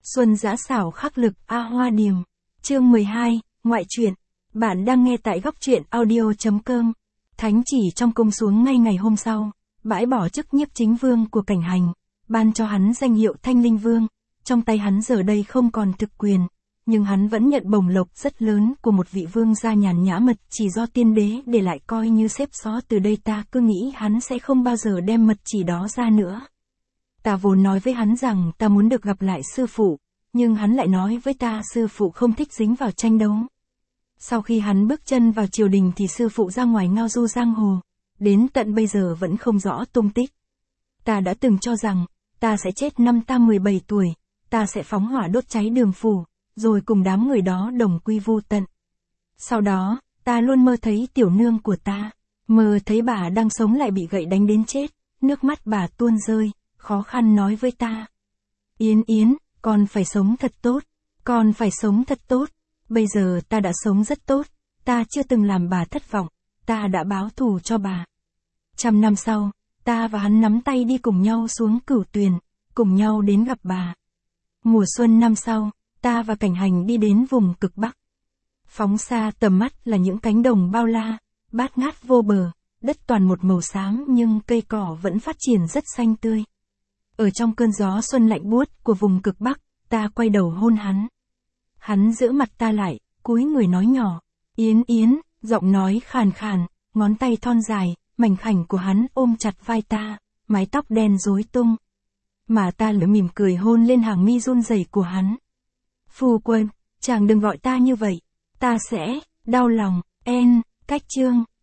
Xuân dã xảo khắc lực A Hoa Điềm. Chương 12, ngoại truyện. Bạn đang nghe tại góc truyện audio.com. Thánh chỉ trong cung xuống ngay ngày hôm sau, bãi bỏ chức nhiếp chính vương của Cảnh Hành, ban cho hắn danh hiệu Thanh Linh Vương. Trong tay hắn giờ đây không còn thực quyền, nhưng hắn vẫn nhận bổng lộc rất lớn của một vị vương gia nhàn nhã mật chỉ do tiên đế để lại coi như xếp xó. Từ đây ta cứ nghĩ hắn sẽ không bao giờ đem mật chỉ đó ra nữa. Ta vốn nói với hắn rằng ta muốn được gặp lại sư phụ, nhưng hắn lại nói với ta sư phụ không thích dính vào tranh đấu. Sau khi hắn bước chân vào triều đình thì sư phụ ra ngoài ngao du giang hồ, đến tận bây giờ vẫn không rõ tung tích. Ta đã từng cho rằng, ta sẽ chết năm ta 17 tuổi, ta sẽ phóng hỏa đốt cháy Đường Phủ, rồi cùng đám người đó đồng quy vu tận. Sau đó, ta luôn mơ thấy tiểu nương của ta, mơ thấy bà đang sống lại bị gậy đánh đến chết, nước mắt bà tuôn rơi, khó khăn nói với ta. Yến Yến, con phải sống thật tốt, con phải sống thật tốt. Bây giờ ta đã sống rất tốt, ta chưa từng làm bà thất vọng, ta đã báo thù cho bà. 100 năm sau, ta và hắn nắm tay đi cùng nhau xuống Cửu Tuyền, cùng nhau đến gặp bà. Mùa xuân năm sau, ta và Cảnh Hành đi đến vùng cực Bắc. Phóng xa tầm mắt là những cánh đồng bao la, bát ngát vô bờ, đất toàn một màu xám nhưng cây cỏ vẫn phát triển rất xanh tươi. Ở trong cơn gió xuân lạnh buốt của vùng cực Bắc, ta quay đầu hôn hắn. Hắn giữ mặt ta lại, cúi người nói nhỏ, Yến Yến, giọng nói khàn khàn, ngón tay thon dài, mảnh khảnh của hắn ôm chặt vai ta, mái tóc đen rối tung. Mà ta lỡ mỉm cười hôn lên hàng mi run rẩy của hắn. Phu quân, chàng đừng gọi ta như vậy, ta sẽ đau lòng. Cách chương